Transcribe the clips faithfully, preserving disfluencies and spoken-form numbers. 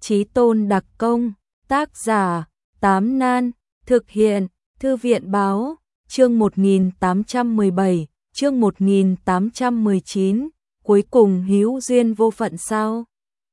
Chí Tôn đặc công, tác giả, Tám Nan, thực hiện, Thư viện báo, chương một nghìn tám trăm mười bảy, chương một nghìn tám trăm mười chín, cuối cùng hữu duyên vô phận sao?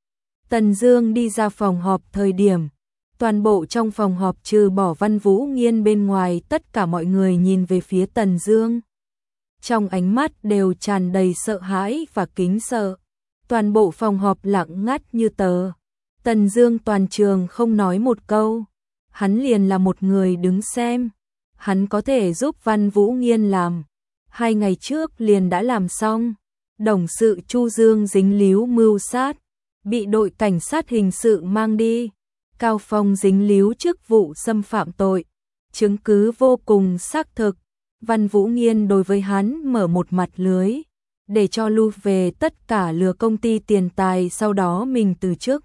Tần Dương đi ra phòng họp thời điểm, toàn bộ trong phòng họp trừ bỏ Văn Vũ Nghiên bên ngoài, tất cả mọi người nhìn về phía Tần Dương. Trong ánh mắt đều tràn đầy sợ hãi và kính sợ. Toàn bộ phòng họp lặng ngắt như tờ. Tần Dương toàn trường không nói một câu. Hắn liền là một người đứng xem. Hắn có thể giúp Văn Vũ Nghiên làm. Hai ngày trước liền đã làm xong. Đồng sự Chu Dương dính líu mưu sát, bị đội cảnh sát hình sự mang đi. Cao Phong dính líu chức vụ xâm phạm tội. Chứng cứ vô cùng xác thực. Văn Vũ Nghiên đối với hắn mở một mặt lưới, để cho lưu về tất cả lừa công ty tiền tài, sau đó mình từ chức.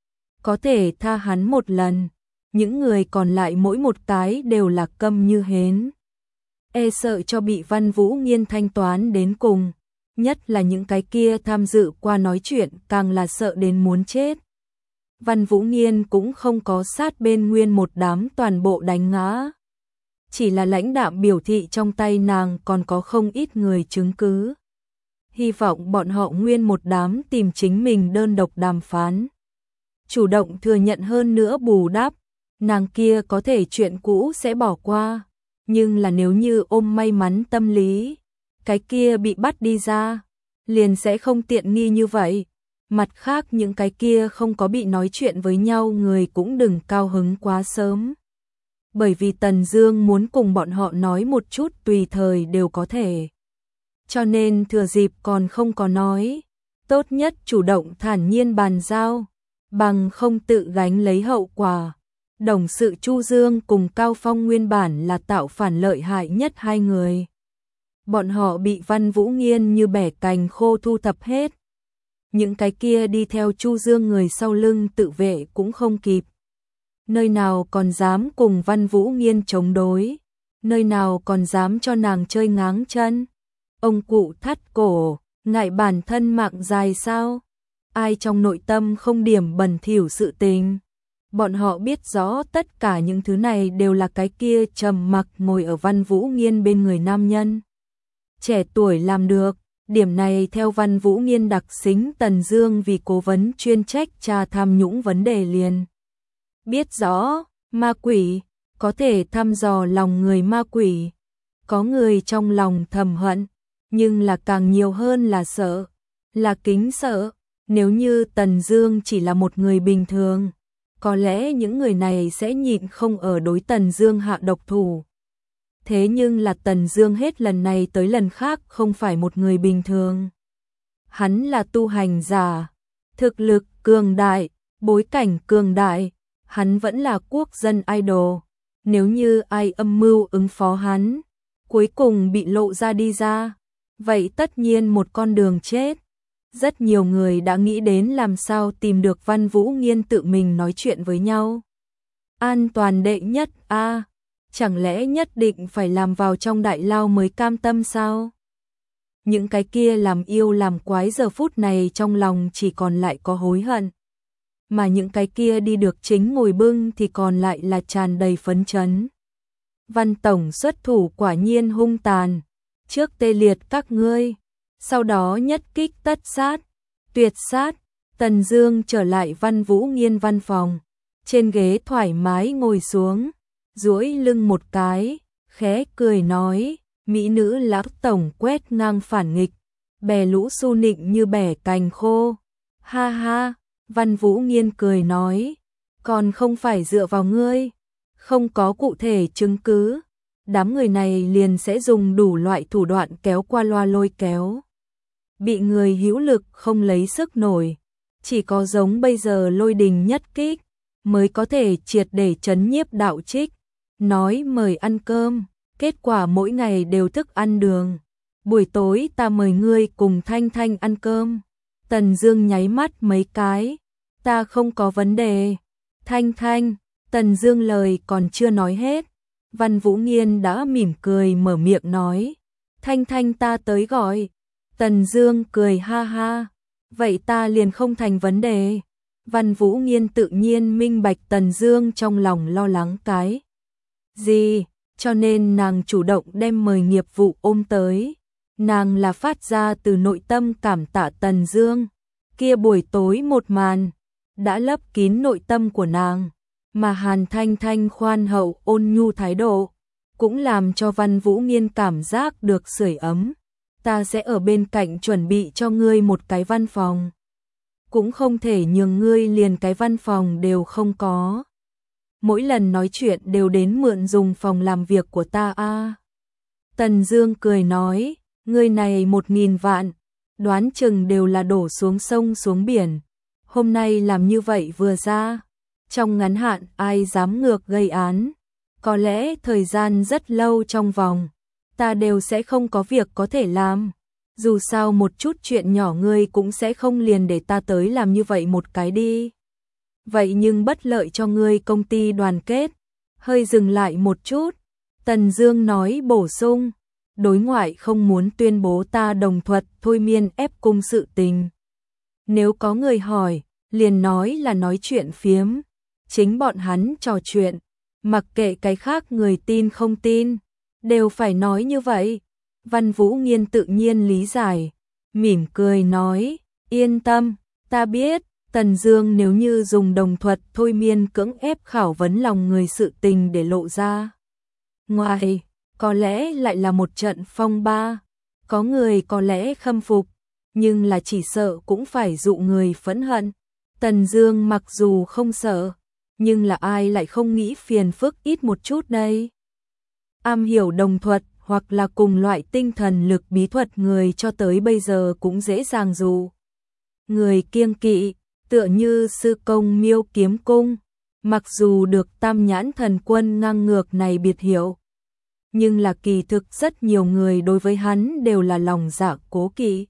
Có thể tha hắn một lần, những người còn lại mỗi một cái đều là câm như hến. E sợ cho bị Văn Vũ Nghiên thanh toán đến cùng, nhất là những cái kia tham dự qua nói chuyện càng là sợ đến muốn chết. Văn Vũ Nghiên cũng không có sát bên nguyên một đám toàn bộ đánh ngã. Chỉ là lãnh đạm biểu thị trong tay nàng còn có không ít người chứng cứ. Hy vọng bọn họ nguyên một đám tìm chính mình đơn độc đàm phán. Chủ động thừa nhận hơn nữa bù đắp, nàng kia có thể chuyện cũ sẽ bỏ qua. Nhưng là nếu như ôm may mắn tâm lý, cái kia bị bắt đi ra, liền sẽ không tiện nghi như vậy. Mặt khác những cái kia không có bị nói chuyện với nhau người cũng đừng cao hứng quá sớm. Bởi vì Tần Dương muốn cùng bọn họ nói một chút tùy thời đều có thể. Cho nên thừa dịp còn không có nói, tốt nhất chủ động thản nhiên bàn giao, bằng không tự gánh lấy hậu quả. Đồng sự Chu Dương cùng Cao Phong nguyên bản là tạo phản lợi hại nhất hai người. Bọn họ bị Văn Vũ Nghiên như bẻ cành khô thu thập hết. Những cái kia đi theo Chu Dương người sau lưng tự vệ cũng không kịp. Nơi nào còn dám cùng Văn Vũ Nghiên chống đối, nơi nào còn dám cho nàng chơi ngáng chân. Ông cụ thắt cổ, ngại bản thân mạng dài sao? Ai trong nội tâm không điểm bẩn thỉu sự tình? Bọn họ biết rõ tất cả những thứ này đều là cái kia trầm mặc ngồi ở Văn Vũ Nghiên bên người nam nhân. Trẻ tuổi làm được, điểm này theo Văn Vũ Nghiên đặc xính. Tần Dương vì cố vấn chuyên trách tra tham nhũng vấn đề liền biết rõ, ma quỷ, có thể thăm dò lòng người ma quỷ. Có người trong lòng thầm hận, nhưng là càng nhiều hơn là sợ, là kính sợ. Nếu như Tần Dương chỉ là một người bình thường, có lẽ những người này sẽ nhịn không ở đối Tần Dương hạ độc thủ. Thế nhưng là Tần Dương hết lần này tới lần khác không phải một người bình thường. Hắn là tu hành giả, thực lực cường đại, bối cảnh cường đại. Hắn vẫn là quốc dân idol. Nếu như ai âm mưu ứng phó hắn, cuối cùng bị lộ ra đi ra, vậy tất nhiên một con đường chết. Rất nhiều người đã nghĩ đến làm sao tìm được Văn Vũ Nghiên tự mình nói chuyện với nhau. An toàn đệ nhất a, à, chẳng lẽ nhất định phải làm vào trong đại lao mới cam tâm sao? Những cái kia làm yêu làm quái giờ phút này trong lòng chỉ còn lại có hối hận. Mà những cái kia đi được chính ngồi bưng thì còn lại là tràn đầy phấn chấn. Văn tổng xuất thủ quả nhiên hung tàn, trước tê liệt các ngươi, sau đó nhất kích tất sát, tuyệt sát. Tần Dương trở lại Văn Vũ Nghiên văn phòng, trên ghế thoải mái ngồi xuống, duỗi lưng một cái, khẽ cười nói, mỹ nữ lão tổng quét ngang phản nghịch, bè lũ su nịnh như bẻ cành khô. Ha ha. Văn Vũ Nghiên cười nói, còn không phải dựa vào ngươi, không có cụ thể chứng cứ, đám người này liền sẽ dùng đủ loại thủ đoạn kéo qua loa lôi kéo. Bị người hữu lực không lấy sức nổi, chỉ có giống bây giờ lôi đình nhất kích, mới có thể triệt để trấn nhiếp đạo trích. Nói mời ăn cơm, kết quả mỗi ngày đều thức ăn đường. Buổi tối ta mời ngươi cùng Thanh Thanh ăn cơm. Tần Dương nháy mắt mấy cái, ta không có vấn đề. Thanh Thanh, Tần Dương lời còn chưa nói hết, Văn Vũ Nghiên đã mỉm cười mở miệng nói, Thanh Thanh ta tới gọi. Tần Dương cười ha ha, vậy ta liền không thành vấn đề. Văn Vũ Nghiên tự nhiên minh bạch Tần Dương trong lòng lo lắng cái gì, cho nên nàng chủ động đem mời nghiệp vụ ôm tới. Nàng là phát ra từ nội tâm cảm tạ Tần Dương. Kia buổi tối một màn đã lấp kín nội tâm của nàng, mà Hàn Thanh Thanh khoan hậu ôn nhu thái độ cũng làm cho Văn Vũ Nghiên cảm giác được sưởi ấm. Ta sẽ ở bên cạnh chuẩn bị cho ngươi một cái văn phòng. Cũng không thể nhường ngươi liền cái văn phòng đều không có. Mỗi lần nói chuyện đều đến mượn dùng phòng làm việc của ta a. À. Tần Dương cười nói, ngươi này một nghìn vạn, đoán chừng đều là đổ xuống sông xuống biển. Hôm nay làm như vậy vừa ra, trong ngắn hạn ai dám ngược gây án. Có lẽ thời gian rất lâu trong vòng, ta đều sẽ không có việc có thể làm. Dù sao một chút chuyện nhỏ ngươi cũng sẽ không liền để ta tới làm như vậy một cái đi. Vậy nhưng bất lợi cho ngươi công ty đoàn kết. Hơi dừng lại một chút, Tần Dương nói bổ sung, đối ngoại không muốn tuyên bố ta đồng thuật thôi miên ép cung sự tình. Nếu có người hỏi, liền nói là nói chuyện phiếm, chính bọn hắn trò chuyện, mặc kệ cái khác người tin không tin, đều phải nói như vậy. Văn Vũ Nghiên tự nhiên lý giải, mỉm cười nói, yên tâm, ta biết, Tần Dương nếu như dùng đồng thuật thôi miên cưỡng ép khảo vấn lòng người sự tình để lộ ra. Ngoài, có lẽ lại là một trận phong ba, có người có lẽ khâm phục, nhưng là chỉ sợ cũng phải dụ người phẫn hận. Tần Dương mặc dù không sợ, nhưng là ai lại không nghĩ phiền phức ít một chút đây. Am hiểu đồng thuật hoặc là cùng loại tinh thần lực bí thuật người cho tới bây giờ cũng dễ dàng dụ người kiêng kỵ, tựa như sư công Miêu Kiếm Cung, mặc dù được Tam Nhãn Thần Quân ngang ngược này biệt hiệu, nhưng là kỳ thực rất nhiều người đối với hắn đều là lòng dạ cố kỵ.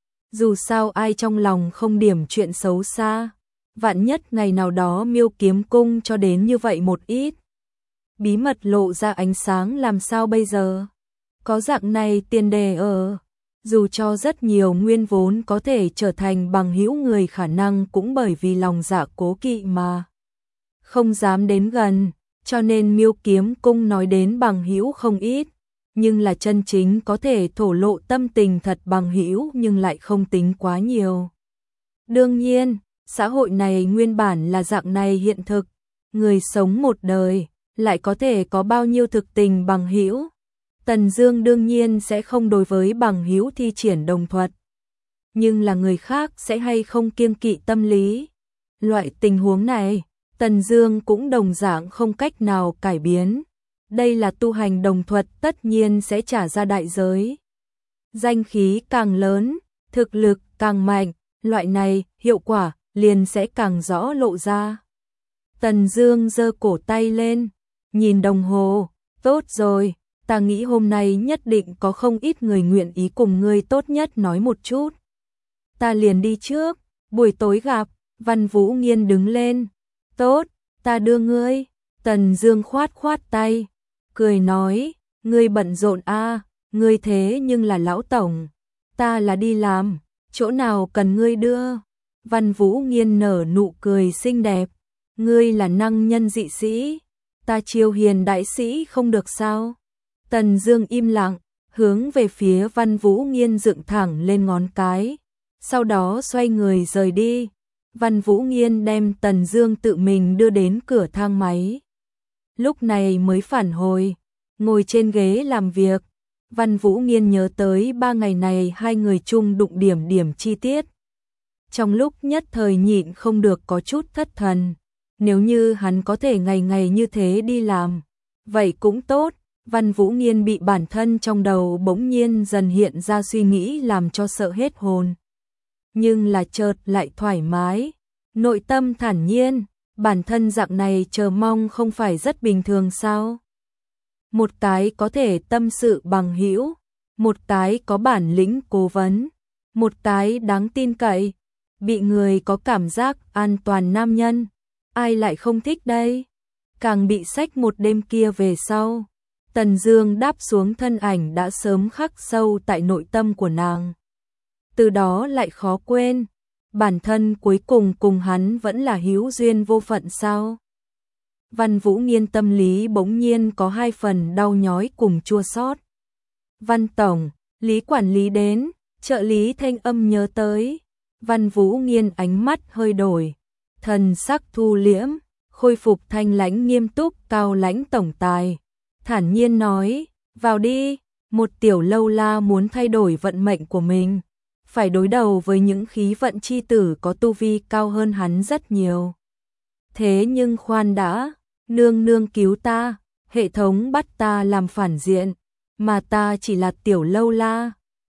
Dù sao ai trong lòng không điểm chuyện xấu xa, vạn nhất ngày nào đó Miêu Kiếm Cung cho đến như vậy một ít bí mật lộ ra ánh sáng làm sao bây giờ? Có dạng này tiền đề ở, dù cho rất nhiều nguyên vốn có thể trở thành bằng hữu người khả năng cũng bởi vì lòng dạ cố kỵ mà không dám đến gần, cho nên Miêu Kiếm Cung nói đến bằng hữu không ít, nhưng là chân chính có thể thổ lộ tâm tình thật bằng hữu nhưng lại không tính quá nhiều. Đương nhiên, xã hội này nguyên bản là dạng này hiện thực, người sống một đời lại có thể có bao nhiêu thực tình bằng hữu. Tần Dương đương nhiên sẽ không đối với bằng hữu thi triển đồng thuật, nhưng là người khác sẽ hay không kiêng kỵ tâm lý. Loại tình huống này, Tần Dương cũng đồng dạng không cách nào cải biến. Đây là tu hành đồng thuật tất nhiên sẽ trả ra đại giới. Danh khí càng lớn, thực lực càng mạnh, loại này hiệu quả liền sẽ càng rõ lộ ra. Tần Dương giơ cổ tay lên, nhìn đồng hồ, tốt rồi, ta nghĩ hôm nay nhất định có không ít người nguyện ý cùng ngươi tốt nhất nói một chút. Ta liền đi trước, buổi tối gặp. Văn Vũ Nghiên đứng lên, tốt, ta đưa ngươi. Tần Dương khoát khoát tay, cười nói, ngươi bận rộn a, ngươi thế nhưng là lão tổng, ta là đi làm, chỗ nào cần ngươi đưa. Văn Vũ Nghiên nở nụ cười xinh đẹp, ngươi là năng nhân dị sĩ, ta Chiêu Hiền đại sĩ không được sao? Tần Dương im lặng, hướng về phía Văn Vũ Nghiên dựng thẳng lên ngón cái, sau đó xoay người rời đi. Văn Vũ Nghiên đem Tần Dương tự mình đưa đến cửa thang máy. Lúc này mới phản hồi, ngồi trên ghế làm việc. Văn Vũ Nghiên nhớ tới ba ngày này hai người chung đụng điểm điểm chi tiết. Trong lúc nhất thời nhịn không được có chút thất thần. Nếu như hắn có thể ngày ngày như thế đi làm, vậy cũng tốt. Văn Vũ Nghiên bị bản thân trong đầu bỗng nhiên dần hiện ra suy nghĩ làm cho sợ hết hồn. Nhưng là chợt lại thoải mái, nội tâm thản nhiên, bản thân dạng này chờ mong không phải rất bình thường sao? Một cái có thể tâm sự bằng hữu, một cái có bản lĩnh cố vấn, một cái đáng tin cậy, bị người có cảm giác an toàn nam nhân, ai lại không thích đây? Càng bị sách một đêm kia về sau, Tần Dương đáp xuống thân ảnh đã sớm khắc sâu tại nội tâm của nàng. Từ đó lại khó quên, bản thân cuối cùng cùng hắn vẫn là hữu duyên vô phận sao? Văn Vũ Nghiên tâm lý bỗng nhiên có hai phần đau nhói cùng chua xót. Văn Tổng, Lý quản lý đến, trợ lý thanh âm nhớ tới. Văn Vũ Nghiên ánh mắt hơi đổi, thần sắc thu liễm, khôi phục thanh lãnh nghiêm túc cao lãnh tổng tài. Thản nhiên nói, vào đi, một tiểu lâu la muốn thay đổi vận mệnh của mình. Phải đối đầu với những khí vận chi tử có tu vi cao hơn hắn rất nhiều. Thế nhưng khoan đã, nương nương cứu ta, hệ thống bắt ta làm phản diện, mà ta chỉ là tiểu lâu la.